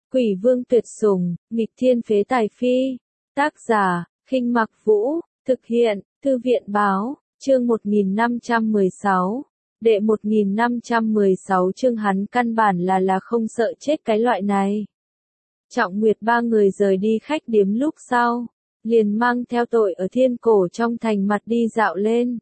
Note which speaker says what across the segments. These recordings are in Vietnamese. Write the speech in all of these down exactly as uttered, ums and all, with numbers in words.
Speaker 1: Quỷ vương tuyệt sủng, nghịch thiên phế tài phi. Tác giả, Khinh Mặc Vũ, thực hiện, Thư viện báo, chương một nghìn năm trăm mười sáu. Đệ một nghìn năm trăm mười sáu chương hắn căn bản là là không sợ chết cái loại này. Trọng Nguyệt ba người rời đi khách điếm lúc sau, liền mang theo tội ở thiên cổ trong thành mặt đi dạo lên.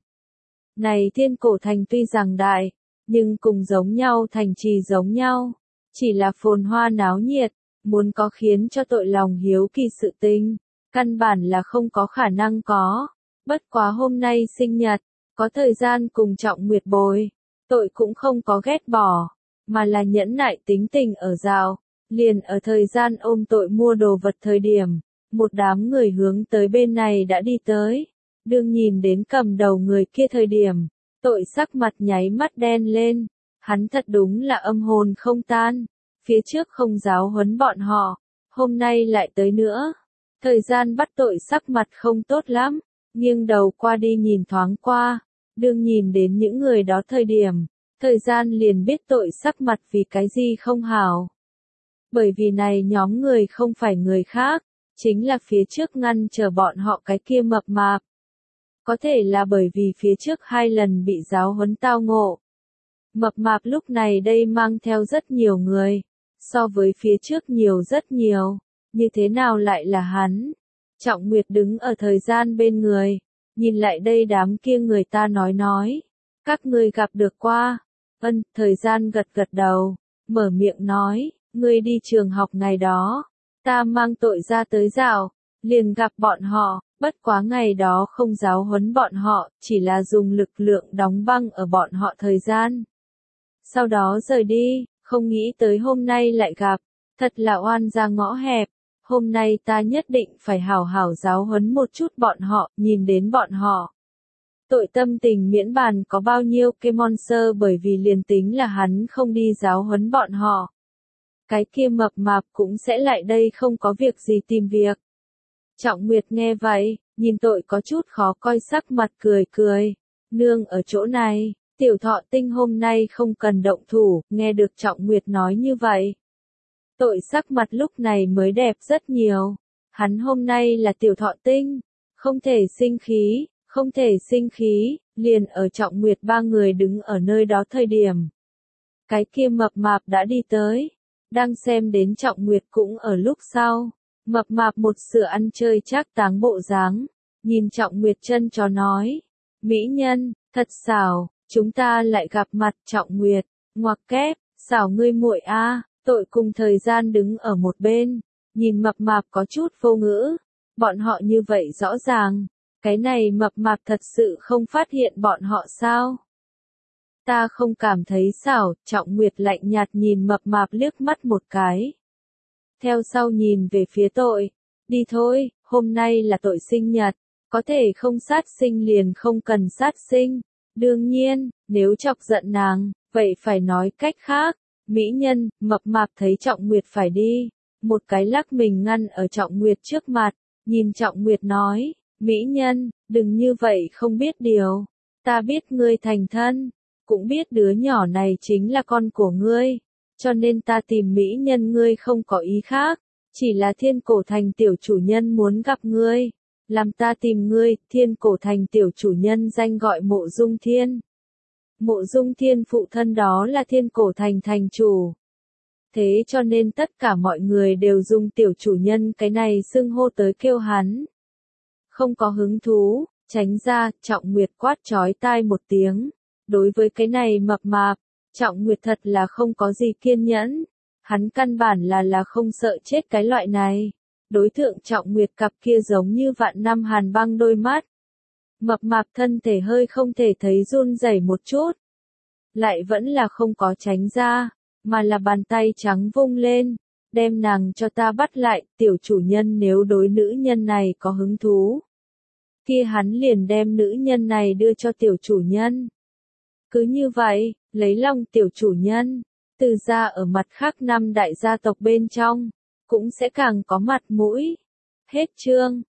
Speaker 1: Này thiên cổ thành tuy rằng đại, nhưng cùng giống nhau thành trì giống nhau, chỉ là phồn hoa náo nhiệt, muốn có khiến cho tội lòng hiếu kỳ sự tình, căn bản là không có khả năng có. Bất quá hôm nay sinh nhật, có thời gian cùng Trọng Nguyệt bồi, tội cũng không có ghét bỏ, mà là nhẫn nại tính tình ở dạo, liền ở thời gian ôm tội mua đồ vật thời điểm, một đám người hướng tới bên này đã đi tới, đương nhìn đến cầm đầu người kia thời điểm, tội sắc mặt nháy mắt đen lên, hắn thật đúng là âm hồn không tan, phía trước không giáo huấn bọn họ, hôm nay lại tới nữa, thời gian bắt tội sắc mặt không tốt lắm, nghiêng đầu qua đi nhìn thoáng qua, đương nhìn đến những người đó thời điểm, thời gian liền biết tội sắc mặt vì cái gì không hảo. Bởi vì này nhóm người không phải người khác, chính là phía trước ngăn chờ bọn họ cái kia mập mạp. Có thể là bởi vì phía trước hai lần bị giáo huấn tao ngộ. Mập mạp lúc này đây mang theo rất nhiều người, so với phía trước nhiều rất nhiều, như thế nào lại là hắn? Trọng Nguyệt đứng ở thời gian bên người, nhìn lại đây đám kia người ta nói nói, các ngươi gặp được qua. Ân, thời gian gật gật đầu, mở miệng nói, ngươi đi trường học ngày đó, ta mang tội ra tới dạo, liền gặp bọn họ, bất quá ngày đó không giáo huấn bọn họ, chỉ là dùng lực lượng đóng băng ở bọn họ thời gian. Sau đó rời đi, không nghĩ tới hôm nay lại gặp, thật là oan ra ngõ hẹp, hôm nay ta nhất định phải hảo hảo giáo huấn một chút bọn họ, nhìn đến bọn họ. Tội tâm tình miễn bàn có bao nhiêu cái monster bởi vì liền tính là hắn không đi giáo huấn bọn họ. Cái kia mập mạp cũng sẽ lại đây không có việc gì tìm việc. Trọng Nguyệt nghe vậy, nhìn tội có chút khó coi sắc mặt cười cười. Nương ở chỗ này, tiểu thọ tinh hôm nay không cần động thủ, nghe được Trọng Nguyệt nói như vậy. Tội sắc mặt lúc này mới đẹp rất nhiều. Hắn hôm nay là tiểu thọ tinh, không thể sinh khí, không thể sinh khí, liền ở Trọng Nguyệt ba người đứng ở nơi đó thời điểm. Cái kia mập mạp đã đi tới, đang xem đến Trọng Nguyệt cũng ở lúc sau. Mập mạp một sửa ăn chơi trác táng bộ dáng, nhìn Trọng Nguyệt chân chó nói, mỹ nhân, thật xảo, chúng ta lại gặp mặt. Trọng Nguyệt, ngoặc kép, xảo ngươi muội a. Tội cùng thời gian đứng ở một bên, nhìn mập mạp có chút vô ngữ, bọn họ như vậy rõ ràng, cái này mập mạp thật sự không phát hiện bọn họ sao? Ta không cảm thấy xảo. Trọng Nguyệt lạnh nhạt nhìn mập mạp liếc mắt một cái. Theo sau nhìn về phía tội, đi thôi, hôm nay là tội sinh nhật, có thể không sát sinh liền không cần sát sinh, đương nhiên, nếu chọc giận nàng, vậy phải nói cách khác. Mỹ nhân, mập mạp thấy Trọng Nguyệt phải đi, một cái lắc mình ngăn ở Trọng Nguyệt trước mặt, nhìn Trọng Nguyệt nói, mỹ nhân, đừng như vậy không biết điều, ta biết ngươi thành thân, cũng biết đứa nhỏ này chính là con của ngươi, cho nên ta tìm mỹ nhân ngươi không có ý khác, chỉ là thiên cổ thành tiểu chủ nhân muốn gặp ngươi, làm ta tìm ngươi. Thiên cổ thành tiểu chủ nhân danh gọi Mộ Dung Thiên. Mộ Dung Thiên phụ thân đó là thiên cổ thành thành chủ. Thế cho nên tất cả mọi người đều dùng tiểu chủ nhân cái này xưng hô tới kêu hắn. Không có hứng thú, tránh ra. Trọng Nguyệt quát chói tai một tiếng. Đối với cái này mập mạp, Trọng Nguyệt thật là không có gì kiên nhẫn. Hắn căn bản là là không sợ chết cái loại này. Đối tượng Trọng Nguyệt cặp kia giống như vạn năm hàn băng đôi mắt. Mập mạp thân thể hơi không thể thấy run rẩy một chút. Lại vẫn là không có tránh ra, mà là bàn tay trắng vung lên, đem nàng cho ta bắt lại. Tiểu chủ nhân nếu đối nữ nhân này có hứng thú, kia hắn liền đem nữ nhân này đưa cho tiểu chủ nhân. Cứ như vậy, lấy lòng tiểu chủ nhân, từ ra ở mặt khác năm đại gia tộc bên trong, cũng sẽ càng có mặt mũi. Hết chương.